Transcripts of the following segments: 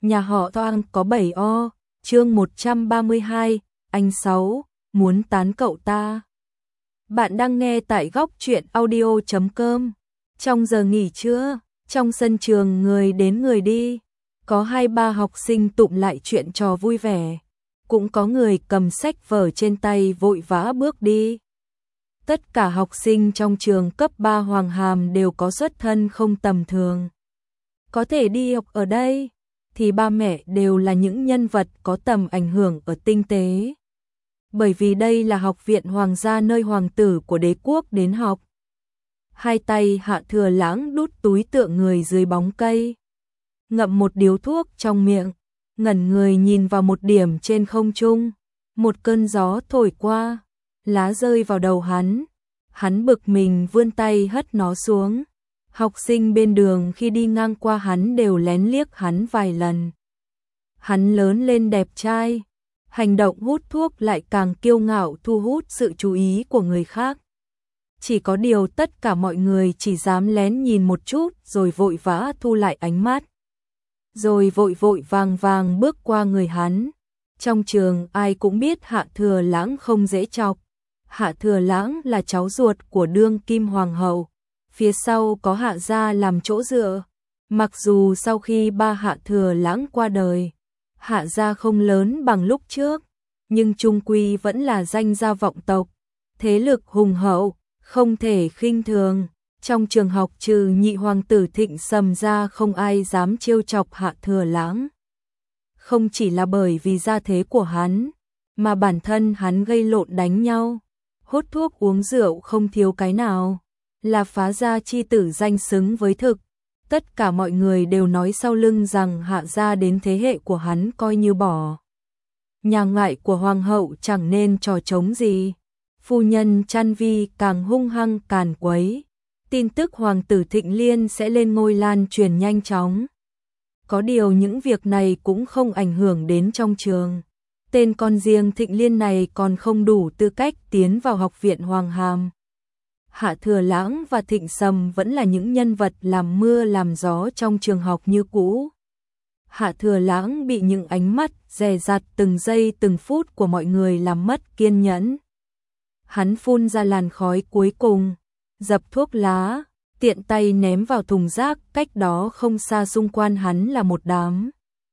Nhà họ Toang có 7 o, chương 132, anh Sáu, muốn tán cậu ta. Bạn đang nghe tại góc truyện audio.com. Trong giờ nghỉ trưa, trong sân trường người đến người đi, có 2-3 học sinh tụm lại chuyện trò vui vẻ. Cũng có người cầm sách vở trên tay vội vã bước đi. Tất cả học sinh trong trường cấp 3 Hoàng Hàm đều có xuất thân không tầm thường. Có thể đi học ở đây, thì ba mẹ đều là những nhân vật có tầm ảnh hưởng ở tinh tế. Bởi vì đây là học viện hoàng gia nơi hoàng tử của đế quốc đến học. Hai tay Hạ Thừa Lãng đút túi tựa người dưới bóng cây, ngậm một điếu thuốc trong miệng, ngẩn người nhìn vào một điểm trên không trung. Một cơn gió thổi qua, lá rơi vào đầu hắn bực mình vươn tay hất nó xuống. Học sinh bên đường khi đi ngang qua hắn đều lén liếc hắn vài lần. Hắn lớn lên đẹp trai, hành động hút thuốc lại càng kiêu ngạo thu hút sự chú ý của người khác. Chỉ có điều tất cả mọi người chỉ dám lén nhìn một chút rồi vội vã thu lại ánh mắt. Rồi vội vội vàng vàng bước qua người hắn. Trong trường ai cũng biết Hạ Thừa Lãng không dễ chọc. Hạ Thừa Lãng là cháu ruột của đương kim hoàng hậu. Phía sau có Hạ gia làm chỗ dựa. Mặc dù sau khi ba Hạ Thừa Lãng qua đời, Hạ gia không lớn bằng lúc trước, nhưng chung quy vẫn là danh gia vọng tộc, thế lực hùng hậu, không thể khinh thường. Trong trường học trừ nhị hoàng tử Thịnh Sầm ra không ai dám trêu chọc Hạ Thừa Lãng. Không chỉ là bởi vì gia thế của hắn, mà bản thân hắn gây lộn đánh nhau, hút thuốc uống rượu không thiếu cái nào, là phá gia chi tử danh xứng với thực. Tất cả mọi người đều nói sau lưng rằng Hạ gia đến thế hệ của hắn coi như bỏ nhà ngại của hoàng hậu chẳng nên trò trống gì. Phu nhân Trăn Vi càng hung hăng càn quấy. Tin tức hoàng tử Thịnh Liên sẽ lên ngôi lan truyền nhanh chóng. Có điều những việc này cũng không ảnh hưởng đến trong trường. Tên con riêng Thịnh Liên này còn không đủ tư cách tiến vào học viện Hoàng Hàm. Hạ Thừa Lãng và Thịnh Sầm vẫn là những nhân vật làm mưa làm gió trong trường học như cũ. Hạ Thừa Lãng bị những ánh mắt dè dặt từng giây từng phút của mọi người làm mất kiên nhẫn. Hắn phun ra làn khói cuối cùng, dập thuốc lá, tiện tay ném vào thùng rác, cách đó không xa xung quanh hắn là một đám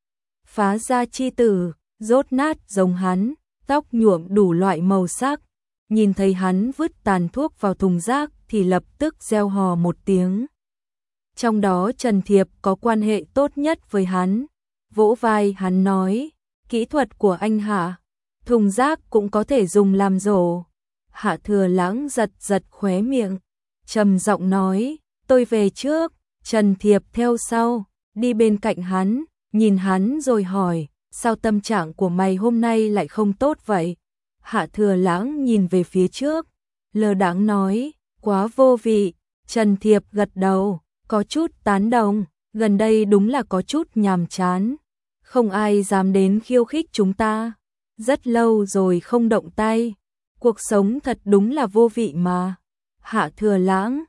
phá gia chi tử, rốt nát giống hắn, tóc nhuộm đủ loại màu sắc. Nhìn thấy hắn vứt tàn thuốc vào thùng rác thì lập tức reo hò một tiếng. Trong đó Trần Thiệp có quan hệ tốt nhất với hắn, vỗ vai hắn nói, kỹ thuật của anh Hạ, thùng rác cũng có thể dùng làm rổ. Hạ Thừa Lãng giật giật khóe miệng, trầm giọng nói, tôi về trước. Trần Thiệp theo sau, đi bên cạnh hắn, nhìn hắn rồi hỏi, sao tâm trạng của mày hôm nay lại không tốt vậy? Hạ Thừa Lãng nhìn về phía trước, lơ đãng nói, quá vô vị. Trần Thiệp gật đầu, có chút tán đồng, gần đây đúng là có chút nhàm chán. Không ai dám đến khiêu khích chúng ta. Rất lâu rồi không động tay. Cuộc sống thật đúng là vô vị mà. Hạ Thừa Lãng,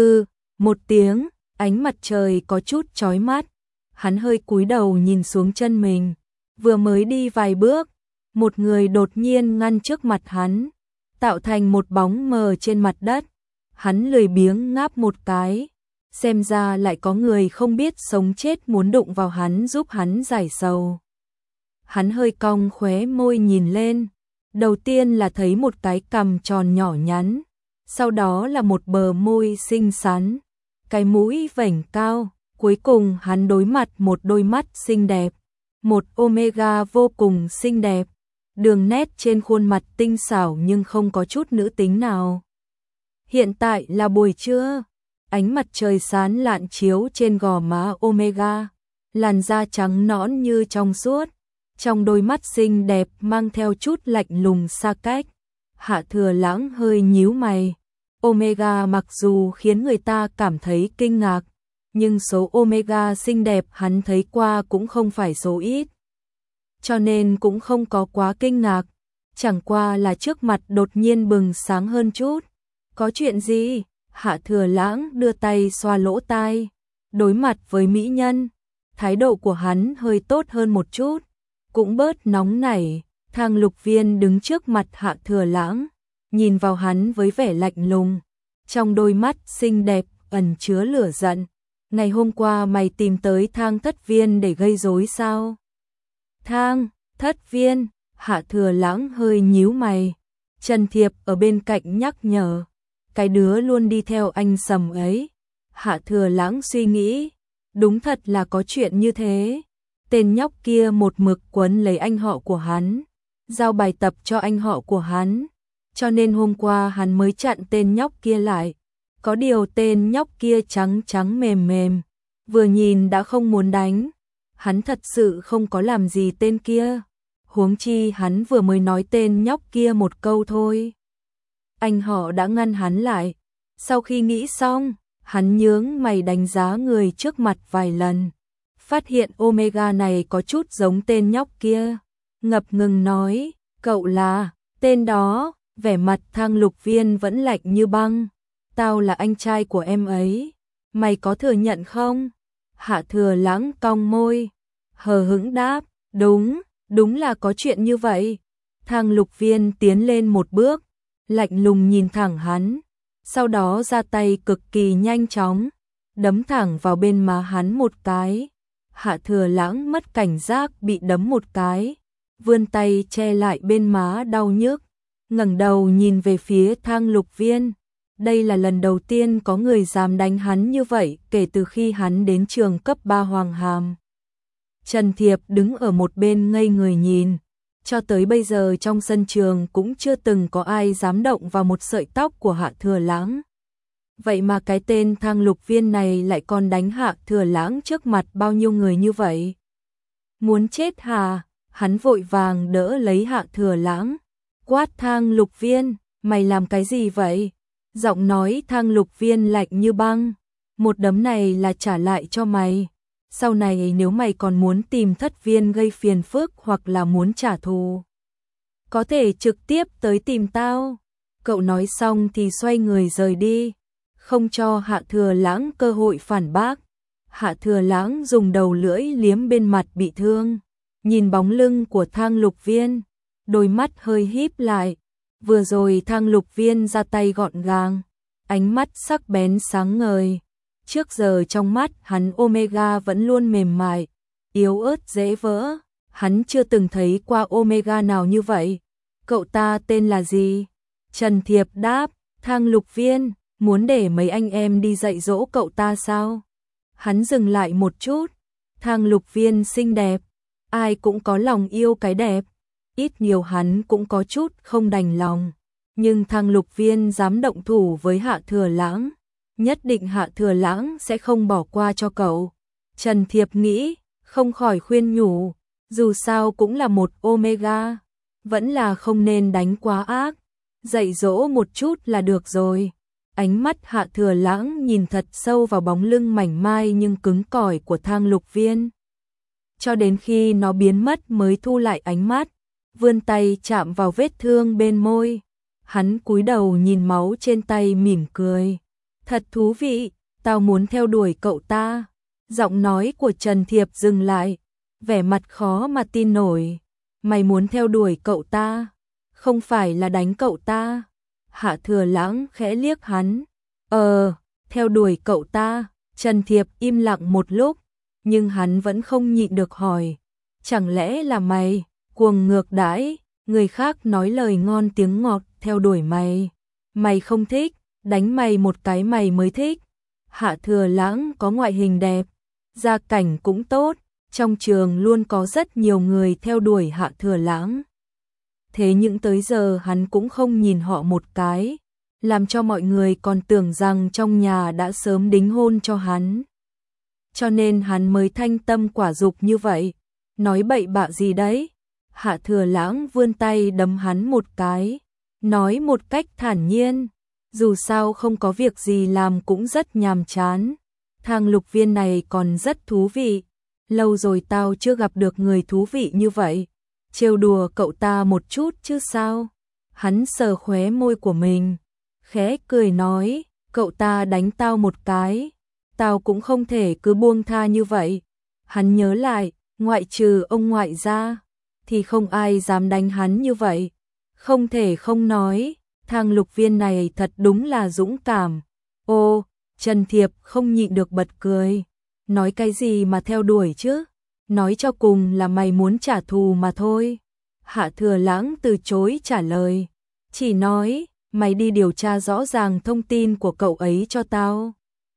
một tiếng, ánh mặt trời có chút chói mắt. Hắn hơi cúi đầu nhìn xuống chân mình. Vừa mới đi vài bước, một người đột nhiên ngăn trước mặt hắn, tạo thành một bóng mờ trên mặt đất. Hắn lười biếng ngáp một cái, xem ra lại có người không biết sống chết muốn đụng vào hắn giúp hắn giải sầu. Hắn hơi cong khóe môi nhìn lên, đầu tiên là thấy một cái cằm tròn nhỏ nhắn, sau đó là một bờ môi xinh xắn, cái mũi vểnh cao, cuối cùng hắn đối mặt một đôi mắt xinh đẹp, một omega vô cùng xinh đẹp. Đường nét trên khuôn mặt tinh xảo nhưng không có chút nữ tính nào. Hiện tại là buổi trưa, ánh mặt trời sáng lạn chiếu trên gò má omega, làn da trắng nõn như trong suốt, trong đôi mắt xinh đẹp mang theo chút lạnh lùng xa cách. Hạ Thừa Lãng hơi nhíu mày. Omega mặc dù khiến người ta cảm thấy kinh ngạc, nhưng số omega xinh đẹp hắn thấy qua cũng không phải số ít. Cho nên cũng không có quá kinh ngạc, chẳng qua là trước mặt đột nhiên bừng sáng hơn chút. Có chuyện gì? Hạ Thừa Lãng đưa tay xoa lỗ tai, đối mặt với mỹ nhân, thái độ của hắn hơi tốt hơn một chút, cũng bớt nóng nảy. Thang Lục Viên đứng trước mặt Hạ Thừa Lãng, nhìn vào hắn với vẻ lạnh lùng, trong đôi mắt xinh đẹp ẩn chứa lửa giận. Ngày hôm qua mày tìm tới Thang Thất Viên để gây rối sao? Thang Thất Viên, Hạ Thừa Lãng hơi nhíu mày. Trần Thiệp ở bên cạnh nhắc nhở, cái đứa luôn đi theo anh Sầm ấy. Hạ Thừa Lãng suy nghĩ, đúng thật là có chuyện như thế. Tên nhóc kia một mực quấn lấy anh họ của hắn, giao bài tập cho anh họ của hắn, cho nên hôm qua hắn mới chặn tên nhóc kia lại. Có điều tên nhóc kia trắng trắng mềm mềm, vừa nhìn đã không muốn đánh. Hắn thật sự không có làm gì tên kia, huống chi hắn vừa mới nói tên nhóc kia một câu thôi. Anh họ đã ngăn hắn lại. Sau khi nghĩ xong, hắn nhướng mày đánh giá người trước mặt vài lần, phát hiện Omega này có chút giống tên nhóc kia, ngập ngừng nói, cậu là tên đó. Vẻ mặt Thang Lục Viên vẫn lạnh như băng. Tao là anh trai của em ấy, mày có thừa nhận không? Hạ Thừa Lãng cong môi, hờ hững đáp, đúng là có chuyện như vậy. Thang Lục Viên tiến lên một bước, lạnh lùng nhìn thẳng hắn, sau đó ra tay cực kỳ nhanh chóng, đấm thẳng vào bên má hắn một cái. Hạ Thừa Lãng mất cảnh giác bị đấm một cái, vươn tay che lại bên má đau nhức, ngẩng đầu nhìn về phía Thang Lục Viên. Đây là lần đầu tiên có người dám đánh hắn như vậy kể từ khi hắn đến trường cấp 3 Hoàng Hàm. Trần Thiệp đứng ở một bên ngây người nhìn, cho tới bây giờ trong sân trường cũng chưa từng có ai dám động vào một sợi tóc của Hạ Thừa Lãng. Vậy mà cái tên Thang Lục Viên này lại còn đánh Hạ Thừa Lãng trước mặt bao nhiêu người như vậy. Muốn chết hả? Hắn vội vàng đỡ lấy Hạ Thừa Lãng, quát Thang Lục Viên, mày làm cái gì vậy? Giọng nói Thang Lục Viên lạnh như băng, một đấm này là trả lại cho mày. Sau này nếu mày còn muốn tìm Thất Viên gây phiền phức hoặc là muốn trả thù, có thể trực tiếp tới tìm tao. Cậu nói xong thì xoay người rời đi, không cho Hạ Thừa Lãng cơ hội phản bác. Hạ Thừa Lãng dùng đầu lưỡi liếm bên mặt bị thương, nhìn bóng lưng của Thang Lục Viên, đôi mắt hơi híp lại. Vừa rồi Thang Lục Viên ra tay gọn gàng, ánh mắt sắc bén sáng ngời. Trước giờ trong mắt hắn Omega vẫn luôn mềm mại, yếu ớt dễ vỡ. Hắn chưa từng thấy qua Omega nào như vậy. Cậu ta tên là gì? Trần Thiệp đáp, Thang Lục Viên, muốn để mấy anh em đi dạy dỗ cậu ta sao? Hắn dừng lại một chút, Thang Lục Viên xinh đẹp, ai cũng có lòng yêu cái đẹp. Ít nhiều hắn cũng có chút không đành lòng, nhưng Thang Lục Viên dám động thủ với Hạ Thừa Lãng, nhất định Hạ Thừa Lãng sẽ không bỏ qua cho cậu. Trần Thiệp nghĩ, không khỏi khuyên nhủ, dù sao cũng là một Omega, vẫn là không nên đánh quá ác, dạy dỗ một chút là được rồi. Ánh mắt Hạ Thừa Lãng nhìn thật sâu vào bóng lưng mảnh mai nhưng cứng cỏi của Thang Lục Viên, cho đến khi nó biến mất mới thu lại ánh mắt, vươn tay chạm vào vết thương bên môi. Hắn cúi đầu nhìn máu trên tay mỉm cười. Thật thú vị, tao muốn theo đuổi cậu ta. Giọng nói của Trần Thiệp dừng lại, vẻ mặt khó mà tin nổi. Mày muốn theo đuổi cậu ta, không phải là đánh cậu ta? Hạ Thừa Lãng khẽ liếc hắn. Theo đuổi cậu ta. Trần Thiệp im lặng một lúc, nhưng hắn vẫn không nhịn được hỏi, chẳng lẽ là mày cuồng ngược đãi, người khác nói lời ngon tiếng ngọt theo đuổi mày, mày không thích, đánh mày một cái mày mới thích. Hạ Thừa Lãng có ngoại hình đẹp, gia cảnh cũng tốt, trong trường luôn có rất nhiều người theo đuổi Hạ Thừa Lãng. Thế nhưng tới giờ hắn cũng không nhìn họ một cái, làm cho mọi người còn tưởng rằng trong nhà đã sớm đính hôn cho hắn. Cho nên hắn mới thanh tâm quả dục như vậy. Nói bậy bạ gì đấy? Hạ Thừa Lãng vươn tay đấm hắn một cái, nói một cách thản nhiên, dù sao không có việc gì làm cũng rất nhàm chán. Thang Lục Viên này còn rất thú vị, lâu rồi tao chưa gặp được người thú vị như vậy. Trêu đùa cậu ta một chút chứ sao? Hắn sờ khóe môi của mình, khẽ cười nói, cậu ta đánh tao một cái, tao cũng không thể cứ buông tha như vậy. Hắn nhớ lại, ngoại trừ ông ngoại ra, thì không ai dám đánh hắn như vậy. Không thể không nói, Thang Lục Viên này thật đúng là dũng cảm. Ô, Trần Thiệp không nhịn được bật cười. Nói cái gì mà theo đuổi chứ? Nói cho cùng là mày muốn trả thù mà thôi. Hạ Thừa Lãng từ chối trả lời. Chỉ nói, mày đi điều tra rõ ràng thông tin của cậu ấy cho tao.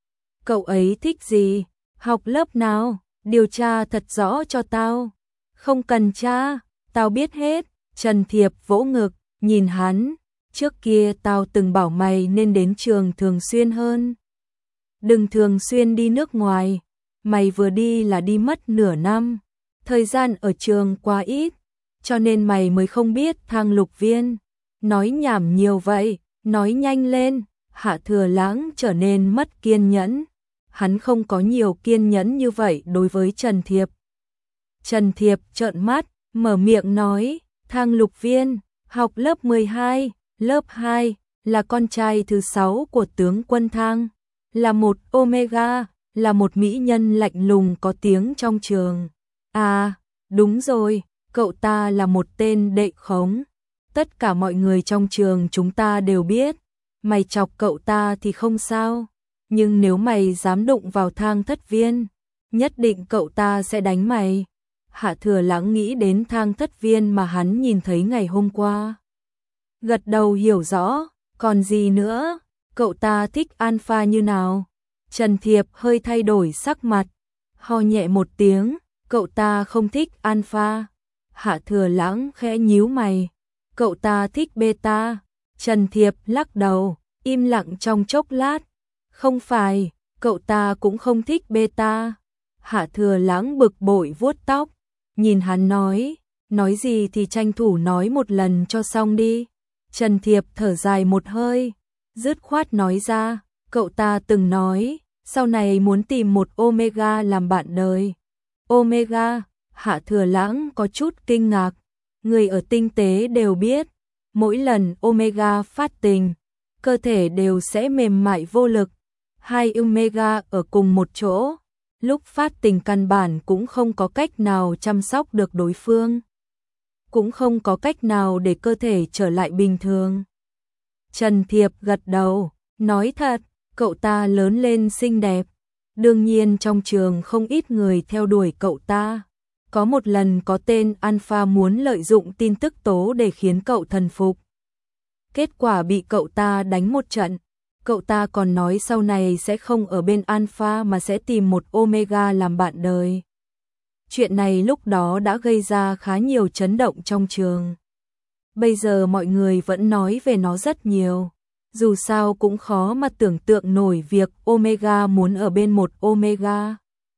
Cậu ấy thích gì? Học lớp nào? Điều tra thật rõ cho tao. Không cần tra, tao biết hết. Trần Thiệp vỗ ngực, nhìn hắn. Trước kia tao từng bảo mày nên đến trường thường xuyên hơn. Đừng thường xuyên đi nước ngoài. Mày vừa đi là đi mất nửa năm. Thời gian ở trường quá ít, cho nên mày mới không biết Thang Lục Viên. Nói nhảm nhiều vậy, nói nhanh lên. Hạ Thừa Lãng trở nên mất kiên nhẫn. Hắn không có nhiều kiên nhẫn như vậy đối với Trần Thiệp. Trần Thiệp trợn mắt, mở miệng nói, Thang Lục Viên, học lớp 12, lớp 2, là con trai thứ 6 của tướng quân Thang, là một Omega, là một mỹ nhân lạnh lùng có tiếng trong trường. À, đúng rồi, cậu ta là một tên đệ khống. Tất cả mọi người trong trường chúng ta đều biết, mày chọc cậu ta thì không sao, nhưng nếu mày dám đụng vào Thang Thất Viên, nhất định cậu ta sẽ đánh mày. Hạ Thừa Lãng nghĩ đến Thang Thất Viên mà hắn nhìn thấy ngày hôm qua. Gật đầu hiểu rõ, còn gì nữa, cậu ta thích alpha như nào? Trần Thiệp hơi thay đổi sắc mặt, ho nhẹ một tiếng, cậu ta không thích alpha. Hạ Thừa Lãng khẽ nhíu mày, cậu ta thích beta. Trần Thiệp lắc đầu, im lặng trong chốc lát, không phải, cậu ta cũng không thích beta. Hạ Thừa Lãng bực bội vuốt tóc, nhìn hắn nói gì thì tranh thủ nói một lần cho xong đi. Trần Thiệp thở dài một hơi, dứt khoát nói ra, cậu ta từng nói, sau này muốn tìm một Omega làm bạn đời. Omega? Hạ Thừa Lãng có chút kinh ngạc, người ở tinh tế đều biết, mỗi lần Omega phát tình, cơ thể đều sẽ mềm mại vô lực. Hai Omega ở cùng một chỗ, lúc phát tình căn bản cũng không có cách nào chăm sóc được đối phương, cũng không có cách nào để cơ thể trở lại bình thường. Trần Thiệp gật đầu, nói thật, cậu ta lớn lên xinh đẹp, đương nhiên trong trường không ít người theo đuổi cậu ta. Có một lần có tên Alpha muốn lợi dụng tin tức tố để khiến cậu thần phục. Kết quả bị cậu ta đánh một trận. Cậu ta còn nói sau này sẽ không ở bên Alpha mà sẽ tìm một Omega làm bạn đời. Chuyện này lúc đó đã gây ra khá nhiều chấn động trong trường. Bây giờ mọi người vẫn nói về nó rất nhiều. Dù sao cũng khó mà tưởng tượng nổi việc Omega muốn ở bên một Omega.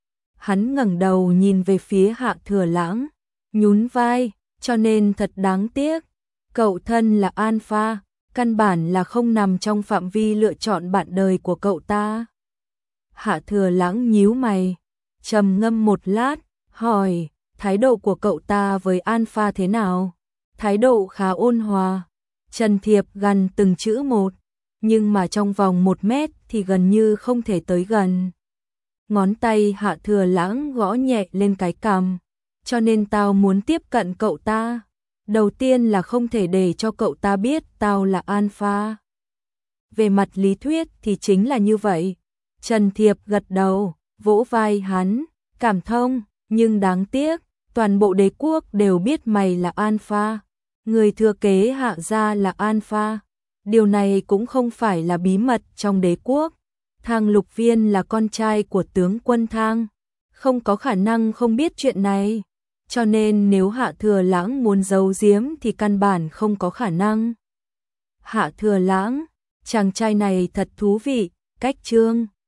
Hắn ngẩng đầu nhìn về phía Hạ Thừa Lãng, nhún vai, cho nên thật đáng tiếc. Cậu thân là Alpha, căn bản là không nằm trong phạm vi lựa chọn bạn đời của cậu ta. Hạ Thừa Lãng nhíu mày, trầm ngâm một lát, hỏi, thái độ của cậu ta với Alpha thế nào? Thái độ khá ôn hòa. Trần Thiệp gần từng chữ một, nhưng mà trong vòng 1 mét thì gần như không thể tới gần. Ngón tay Hạ Thừa Lãng gõ nhẹ lên cái cằm, cho nên tao muốn tiếp cận cậu ta. Đầu tiên là không thể để cho cậu ta biết tao là Alpha. Về mặt lý thuyết thì chính là như vậy. Trần Thiệp gật đầu, vỗ vai hắn, cảm thông, nhưng đáng tiếc, toàn bộ đế quốc đều biết mày là Alpha. Người thừa kế Hạ gia là Alpha. Điều này cũng không phải là bí mật trong đế quốc. Thang Lục Viên là con trai của tướng quân Thang, không có khả năng không biết chuyện này. Cho nên nếu Hạ Thừa Lãng muốn giấu giếm thì căn bản không có khả năng. Hạ Thừa Lãng, chàng trai này thật thú vị, cách chương